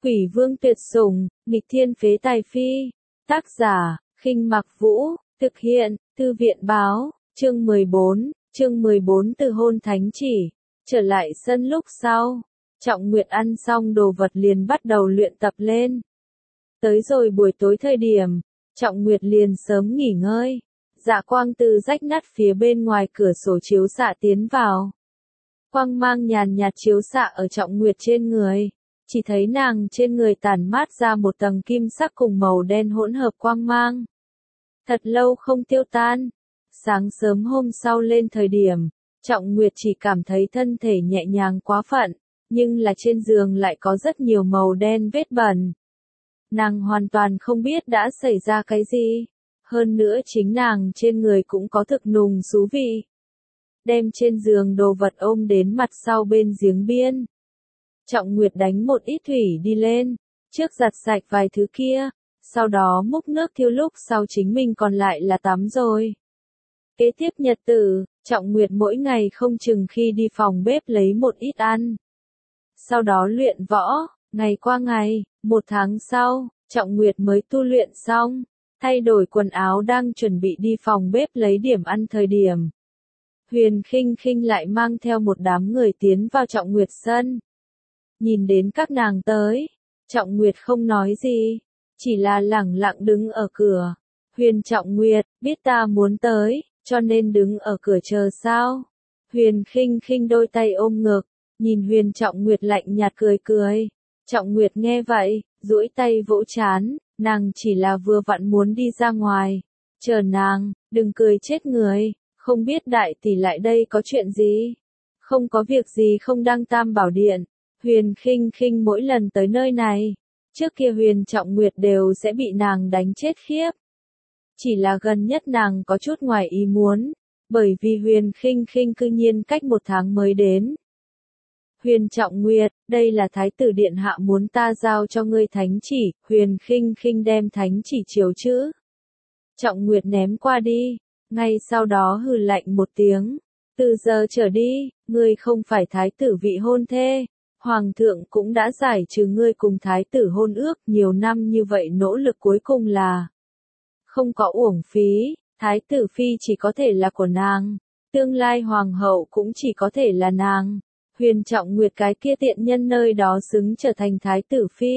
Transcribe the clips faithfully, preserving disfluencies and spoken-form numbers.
Quỷ vương tuyệt sủng, nghịch thiên phế tài phi. Tác giả, Khinh Mặc Vũ, thực hiện, Thư viện báo, chương mười bốn, chương mười bốn từ hôn thánh chỉ. Trở lại sân lúc sau, Trọng Nguyệt ăn xong đồ vật liền bắt đầu luyện tập lên. Tới rồi buổi tối thời điểm, Trọng Nguyệt liền sớm nghỉ ngơi. Dạ quang từ rách nát phía bên ngoài cửa sổ chiếu xạ tiến vào. Quang mang nhàn nhạt chiếu xạ ở Trọng Nguyệt trên người. Chỉ thấy nàng trên người tản mát ra một tầng kim sắc cùng màu đen hỗn hợp quang mang. Thật lâu không tiêu tan. Sáng sớm hôm sau lên thời điểm, Trọng Nguyệt chỉ cảm thấy thân thể nhẹ nhàng quá phận, nhưng là trên giường lại có rất nhiều màu đen vết bẩn. Nàng hoàn toàn không biết đã xảy ra cái gì. Hơn nữa chính nàng trên người cũng có thực nùng xú vị. Đem trên giường đồ vật ôm đến mặt sau bên giếng biên. Trọng Nguyệt đánh một ít thủy đi lên, trước giặt sạch vài thứ kia, sau đó múc nước thiêu lúc sau chính mình còn lại là tắm rồi. Kế tiếp nhật tử, Trọng Nguyệt mỗi ngày không chừng khi đi phòng bếp lấy một ít ăn. Sau đó luyện võ, ngày qua ngày, một tháng sau, Trọng Nguyệt mới tu luyện xong, thay đổi quần áo đang chuẩn bị đi phòng bếp lấy điểm ăn thời điểm. Huyền Khinh Khinh lại mang theo một đám người tiến vào Trọng Nguyệt sân. Nhìn đến các nàng tới, Trọng Nguyệt không nói gì, chỉ là lẳng lặng đứng ở cửa. Huyền Trọng Nguyệt, biết ta muốn tới, cho nên đứng ở cửa chờ sao? Huyền Khinh Khinh đôi tay ôm ngực, nhìn Huyền Trọng Nguyệt lạnh nhạt cười cười. Trọng Nguyệt nghe vậy, duỗi tay vỗ chán, nàng chỉ là vừa vặn muốn đi ra ngoài. Chờ nàng, đừng cười chết người, không biết đại tỷ lại đây có chuyện gì? Không có việc gì không đăng Tam Bảo Điện. Huyền Khinh Khinh mỗi lần tới nơi này, trước kia Huyền Trọng Nguyệt đều sẽ bị nàng đánh chết khiếp. Chỉ là gần nhất nàng có chút ngoài ý muốn, bởi vì Huyền Khinh Khinh cư nhiên cách một tháng mới đến. Huyền Trọng Nguyệt, đây là Thái tử Điện Hạ muốn ta giao cho ngươi thánh chỉ. Huyền Khinh Khinh đem thánh chỉ chiếu chữ Trọng Nguyệt ném qua đi, ngay sau đó hừ lạnh một tiếng. Từ giờ trở đi, ngươi không phải Thái tử vị hôn thê. Hoàng thượng cũng đã giải trừ ngươi cùng Thái tử hôn ước, nhiều năm như vậy nỗ lực cuối cùng là không có uổng phí. Thái tử phi chỉ có thể là của nàng, tương lai hoàng hậu cũng chỉ có thể là nàng. Huyền Trọng Nguyệt cái kia tiện nhân nơi đó xứng trở thành Thái tử phi.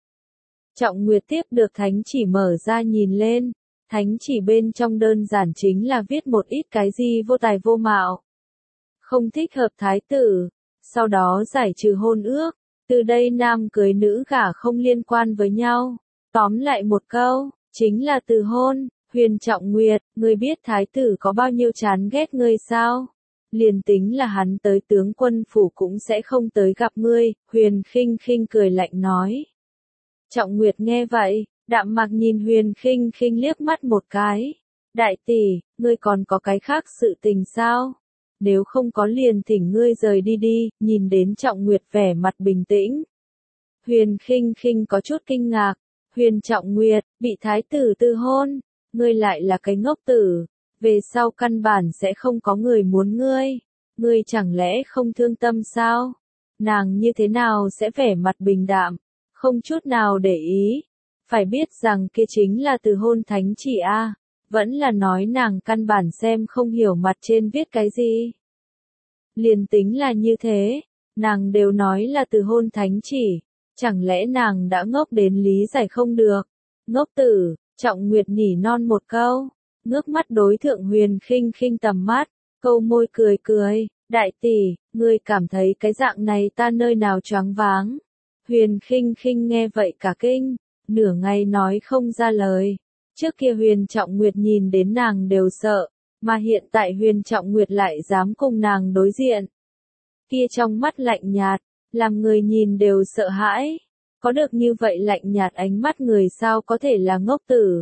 Trọng Nguyệt tiếp được thánh chỉ mở ra nhìn lên, thánh chỉ bên trong đơn giản chính là viết một ít cái gì vô tài vô mạo, không thích hợp Thái tử. Sau đó giải trừ hôn ước, từ đây nam cưới nữ gả không liên quan với nhau. Tóm lại một câu, chính là từ hôn. Huyền Trọng Nguyệt, ngươi biết Thái tử có bao nhiêu chán ghét ngươi sao? Liền tính là hắn tới tướng quân phủ cũng sẽ không tới gặp ngươi. Huyền Khinh Khinh cười lạnh nói. Trọng Nguyệt nghe vậy, đạm mạc nhìn Huyền Khinh Khinh liếc mắt một cái. Đại tỷ, ngươi còn có cái khác sự tình sao? Nếu không có liền thỉnh ngươi rời đi đi. Nhìn đến Trọng Nguyệt vẻ mặt bình tĩnh, Huyền Khinh Khinh có chút kinh ngạc. Huyền Trọng Nguyệt, bị thái tử từ hôn, ngươi lại là cái ngốc tử, về sau căn bản sẽ không có người muốn ngươi, ngươi chẳng lẽ không thương tâm sao? Nàng như thế nào sẽ vẻ mặt bình đạm, không chút nào để ý, phải biết rằng kia chính là từ hôn thánh chỉ a. Vẫn là nói nàng căn bản xem không hiểu mặt trên viết cái gì. Liền tính là như thế, nàng đều nói là từ hôn thánh chỉ, chẳng lẽ nàng đã ngốc đến lý giải không được? Ngốc tử, Trọng Nguyệt nỉ non một câu, ngước mắt đối thượng Huyền Khinh Khinh tầm mắt, câu môi cười cười, đại tỷ, ngươi cảm thấy cái dạng này ta nơi nào choáng váng? Huyền Khinh Khinh nghe vậy cả kinh, nửa ngày nói không ra lời. Trước kia Huyền Trọng Nguyệt nhìn đến nàng đều sợ, mà hiện tại Huyền Trọng Nguyệt lại dám cùng nàng đối diện. Kia trong mắt lạnh nhạt, làm người nhìn đều sợ hãi. Có được như vậy lạnh nhạt ánh mắt người sao có thể là ngốc tử?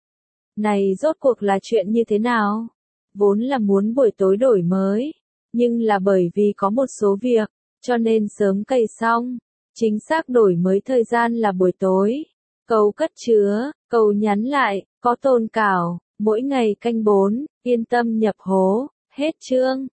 Này rốt cuộc là chuyện như thế nào? Vốn là muốn buổi tối đổi mới, nhưng là bởi vì có một số việc, cho nên sớm cày xong. Chính xác đổi mới thời gian là buổi tối. Cầu cất chứa, cầu nhắn lại, có tôn cảo, mỗi ngày canh bốn, yên tâm nhập hố, hết chương.